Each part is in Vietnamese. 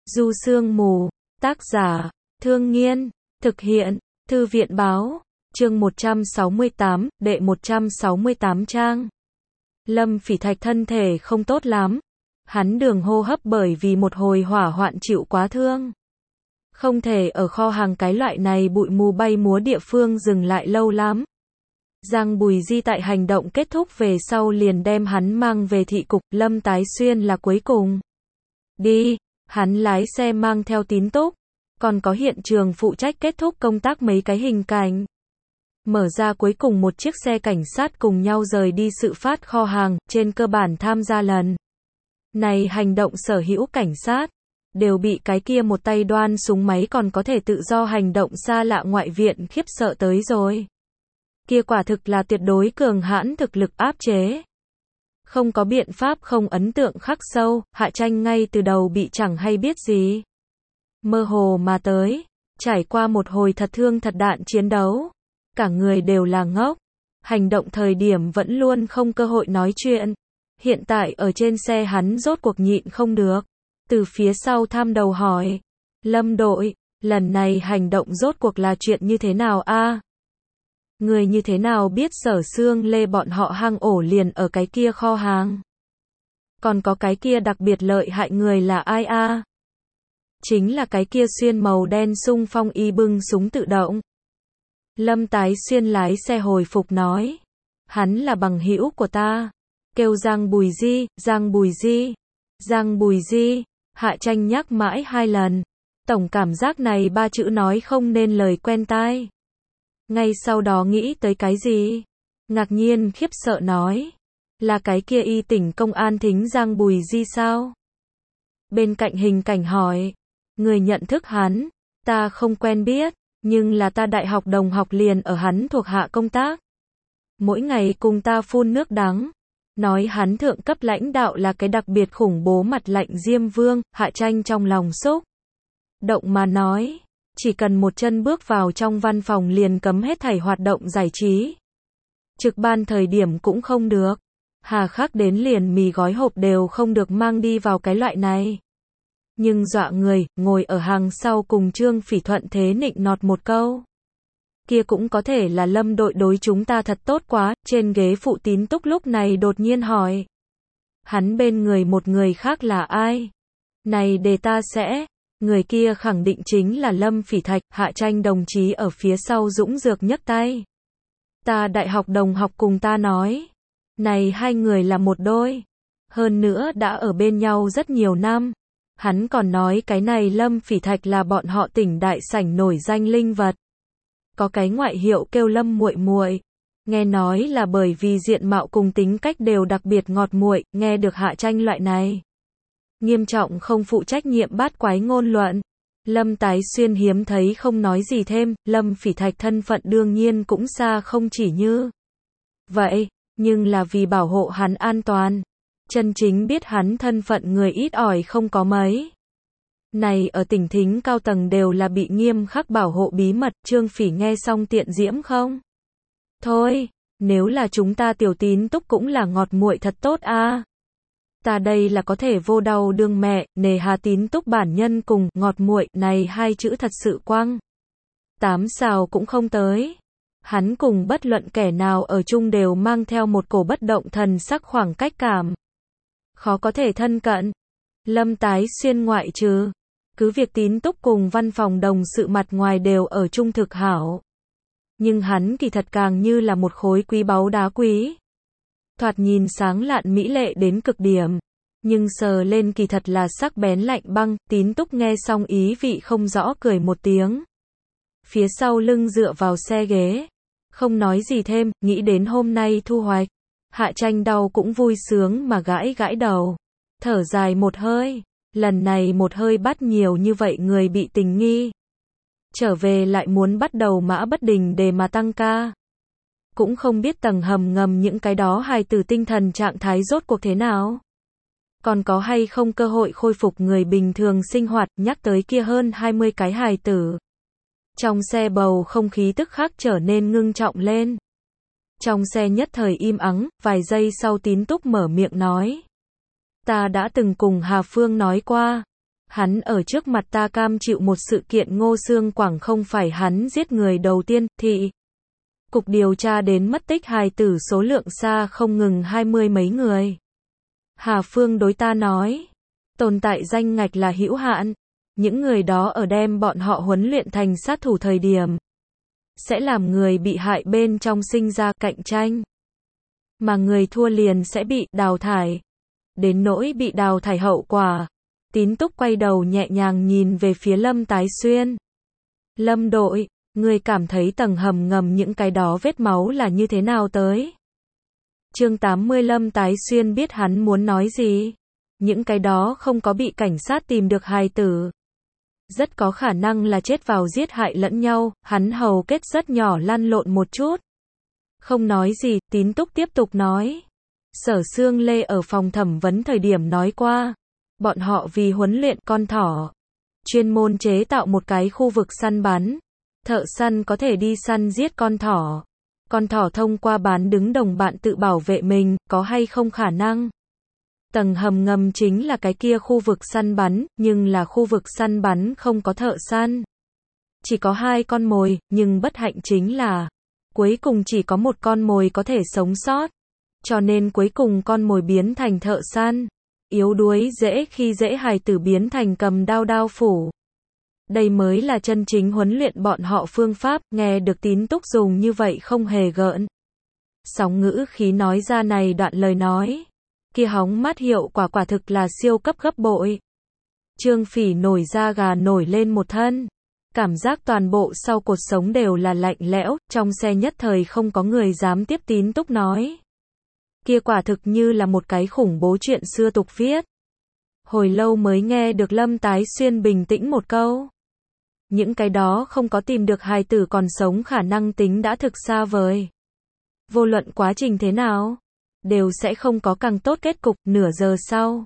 Du Sương Mù, tác giả, Thương Nghiên, thực hiện, Thư viện báo, chương 168, đệ 168 trang. Lâm Phỉ Thạch thân thể không tốt lắm. Hắn đường hô hấp bởi vì một hồi hỏa hoạn chịu quá thương. Không thể ở kho hàng cái loại này bụi mù bay múa địa phương dừng lại lâu lắm. Giang Bùi Di tại hành động kết thúc về sau liền đem hắn mang về thị cục, Lâm Tái Xuyên là cuối cùng. Đi, hắn lái xe mang theo Tín Túc, còn có hiện trường phụ trách kết thúc công tác mấy cái hình cảnh. Mở ra cuối cùng một chiếc xe cảnh sát cùng nhau rời đi sự phát kho hàng, trên cơ bản tham gia lần này hành động sở hữu cảnh sát đều bị cái kia một tay đoan súng máy còn có thể tự do hành động xa lạ ngoại viện khiếp sợ tới rồi. Kia quả thực là tuyệt đối cường hãn thực lực áp chế. Không có biện pháp không ấn tượng khắc sâu, Hạ Tranh ngay từ đầu bị chẳng hay biết gì. Mơ hồ mà tới, trải qua một hồi thật thương thật đạn chiến đấu. Cả người đều là ngốc. Hành động thời điểm vẫn luôn không cơ hội nói chuyện. Hiện tại ở trên xe hắn rốt cuộc nhịn không được. Từ phía sau tham đầu hỏi. Lâm đội, lần này hành động rốt cuộc là chuyện như thế nào a? Người như thế nào biết Sở Xương Lê bọn họ hang ổ liền ở cái kia kho hàng? Còn có cái kia đặc biệt lợi hại người là ai a? Chính là cái kia xuyên màu đen xung phong y bưng súng tự động. Lâm Tái Xuyên lái xe hồi phục nói. Hắn là bằng hữu của ta. Kêu Giang Bùi Di, Giang Bùi Di, Giang Bùi Di. Hạ Tranh nhắc mãi 2 lần. Tổng cảm giác này 3 chữ nói không nên lời quen tai. Ngay sau đó nghĩ tới cái gì? Ngạc nhiên khiếp sợ nói. Là cái kia y tỉnh công an thính Giang Bùi Di sao? Bên cạnh hình cảnh hỏi. Người nhận thức hắn, ta không quen biết, nhưng là ta đại học đồng học liền ở hắn thuộc hạ công tác. Mỗi ngày cùng ta phun nước đắng. Nói hắn thượng cấp lãnh đạo là cái đặc biệt khủng bố mặt lạnh Diêm Vương, Hạ Tranh trong lòng xúc động mà nói. Chỉ cần một chân bước vào trong văn phòng liền cấm hết thảy hoạt động giải trí. Trực ban thời điểm cũng không được. Hà khắc đến liền mì gói hộp đều không được mang đi vào cái loại này. Nhưng dọa người, ngồi ở hàng sau cùng Trương Phỉ thuận thế nịnh nọt một câu. Kia cũng có thể là Lâm đội đối chúng ta thật tốt quá, trên ghế phụ Tín Túc lúc này đột nhiên hỏi. Hắn bên người một người khác là ai? Này để ta sẽ... Người kia khẳng định chính là Lâm Phỉ Thạch, Hạ Tranh đồng chí ở phía sau dũng dược nhấc tay. Ta đại học đồng học cùng ta nói. Này hai người là một đôi. Hơn nữa đã ở bên nhau rất nhiều năm. Hắn còn nói cái này Lâm Phỉ Thạch là bọn họ tỉnh đại sảnh nổi danh linh vật. Có cái ngoại hiệu kêu Lâm muội muội. Nghe nói là bởi vì diện mạo cùng tính cách đều đặc biệt ngọt muội, nghe được Hạ Tranh loại này. Nghiêm trọng không phụ trách nhiệm bát quái ngôn luận. Lâm Tái Xuyên hiếm thấy không nói gì thêm, Lâm Phỉ Thạch thân phận đương nhiên cũng xa không chỉ như vậy, nhưng là vì bảo hộ hắn an toàn. Chân chính biết hắn thân phận người ít ỏi không có mấy. Này ở tỉnh thính cao tầng đều là bị nghiêm khắc bảo hộ bí mật, Trương Phỉ nghe xong tiện diễm không? Thôi, nếu là chúng ta tiểu Tín Túc cũng là ngọt muội thật tốt a. Ta đây là có thể vô đau đương mẹ, nề hà Tín Túc bản nhân cùng ngọt muội này hai chữ thật sự quăng. 8 sao cũng không tới. Hắn cùng bất luận kẻ nào ở chung đều mang theo một cổ bất động thần sắc khoảng cách cảm. Khó có thể thân cận. Lâm Tái Xuyên ngoại trừ. Cứ việc Tín Túc cùng văn phòng đồng sự mặt ngoài đều ở chung thực hảo. Nhưng hắn kỳ thật càng như là một khối quý báu đá quý. Thoạt nhìn sáng lạn mỹ lệ đến cực điểm. Nhưng sờ lên kỳ thật là sắc bén lạnh băng. Tín Túc nghe xong ý vị không rõ cười một tiếng. Phía sau lưng dựa vào xe ghế. Không nói gì thêm, nghĩ đến hôm nay thu hoạch. Hạ Tranh đau cũng vui sướng mà gãi gãi đầu. Thở dài một hơi. Lần này một hơi bắt nhiều như vậy người bị tình nghi. Trở về lại muốn bắt đầu mã bất đình để mà tăng ca. Cũng không biết tầng hầm ngầm những cái đó hài tử tinh thần trạng thái rốt cuộc thế nào. Còn có hay không cơ hội khôi phục người bình thường sinh hoạt, nhắc tới kia hơn 20 cái hài tử. Trong xe bầu không khí tức khắc trở nên ngưng trọng lên. Trong xe nhất thời im ắng, vài giây sau Tín Túc mở miệng nói. Ta đã từng cùng Hà Phương nói qua. Hắn ở trước mặt ta cam chịu một sự kiện Ngô Xương Quảng không phải hắn giết người đầu tiên, thì cục điều tra đến mất tích hài tử số lượng xa không ngừng 20 mấy người. Hà Phương đối ta nói, tồn tại danh ngạch là hữu hạn, những người đó ở đem bọn họ huấn luyện thành sát thủ thời điểm, sẽ làm người bị hại bên trong sinh ra cạnh tranh. Mà người thua liền sẽ bị đào thải. Đến nỗi bị đào thải hậu quả. Tín Túc quay đầu nhẹ nhàng nhìn về phía Lâm Tái Xuyên. Lâm đội, người cảm thấy tầng hầm ngầm những cái đó vết máu là như thế nào tới? Chương 80 Lâm Tái Xuyên biết hắn muốn nói gì. Những cái đó không có bị cảnh sát tìm được hài tử. Rất có khả năng là chết vào giết hại lẫn nhau, hắn hầu kết rất nhỏ lăn lộn một chút. Không nói gì, Tín Túc tiếp tục nói. Sở Sương Lê ở phòng thẩm vấn thời điểm nói qua. Bọn họ vì huấn luyện con thỏ. Chuyên môn chế tạo một cái khu vực săn bắn. Thợ săn có thể đi săn giết con thỏ. Con thỏ thông qua bán đứng đồng bạn tự bảo vệ mình, có hay không khả năng? Tầng hầm ngầm chính là cái kia khu vực săn bắn, nhưng là khu vực săn bắn không có thợ săn. Chỉ có 2 con mồi, nhưng bất hạnh chính là cuối cùng chỉ có một con mồi có thể sống sót. Cho nên cuối cùng con mồi biến thành thợ săn. Yếu đuối dễ khi dễ hài tử biến thành cầm đao phủ. Đây mới là chân chính huấn luyện bọn họ phương pháp, nghe được Tín Túc dùng như vậy không hề gợn sóng ngữ khí nói ra này đoạn lời nói. Kia hóng mát hiệu quả thực là siêu cấp gấp bội. Trương Phỉ nổi da gà nổi lên một thân. Cảm giác toàn bộ sau cột sống đều là lạnh lẽo, trong xe nhất thời không có người dám tiếp Tín Túc nói. Kia quả thực như là một cái khủng bố chuyện xưa tục viết. Hồi lâu mới nghe được Lâm Tái Xuyên bình tĩnh một câu. Những cái đó không có tìm được hài tử còn sống khả năng tính đã thực xa vời. Vô luận quá trình thế nào, đều sẽ không có càng tốt kết cục. Nửa giờ sau,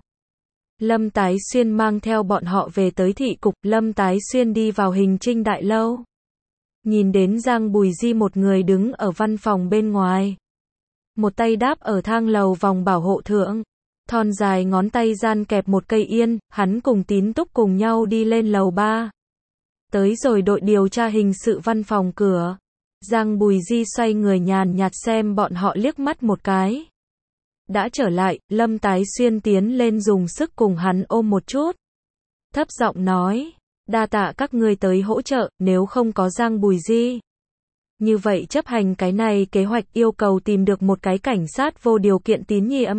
Lâm Tái Xuyên mang theo bọn họ về tới thị cục. Lâm Tái Xuyên đi vào Hình Trinh đại lâu. Nhìn đến Giang Bùi Di một người đứng ở văn phòng bên ngoài. Một tay đáp ở thang lầu vòng bảo hộ thượng. Thon dài ngón tay gian kẹp một cây yên, hắn cùng Tín Túc cùng nhau đi lên lầu 3. Tới rồi đội điều tra hình sự văn phòng cửa. Giang Bùi Di xoay người nhàn nhạt xem bọn họ liếc mắt một cái. Đã trở lại, Lâm Tái Xuyên tiến lên dùng sức cùng hắn ôm một chút. Thấp giọng nói, đa tạ các ngươi tới hỗ trợ, nếu không có Giang Bùi Di. Như vậy chấp hành cái này kế hoạch yêu cầu tìm được một cái cảnh sát vô điều kiện tín nhiệm.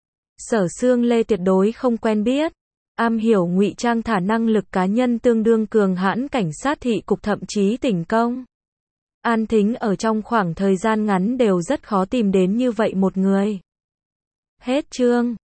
Sở Sương Lê tuyệt đối không quen biết. Am hiểu ngụy trang thả năng lực cá nhân tương đương cường hãn cảnh sát thị cục thậm chí tỉnh công. An Thính ở trong khoảng thời gian ngắn đều rất khó tìm đến như vậy một người. Hết chương.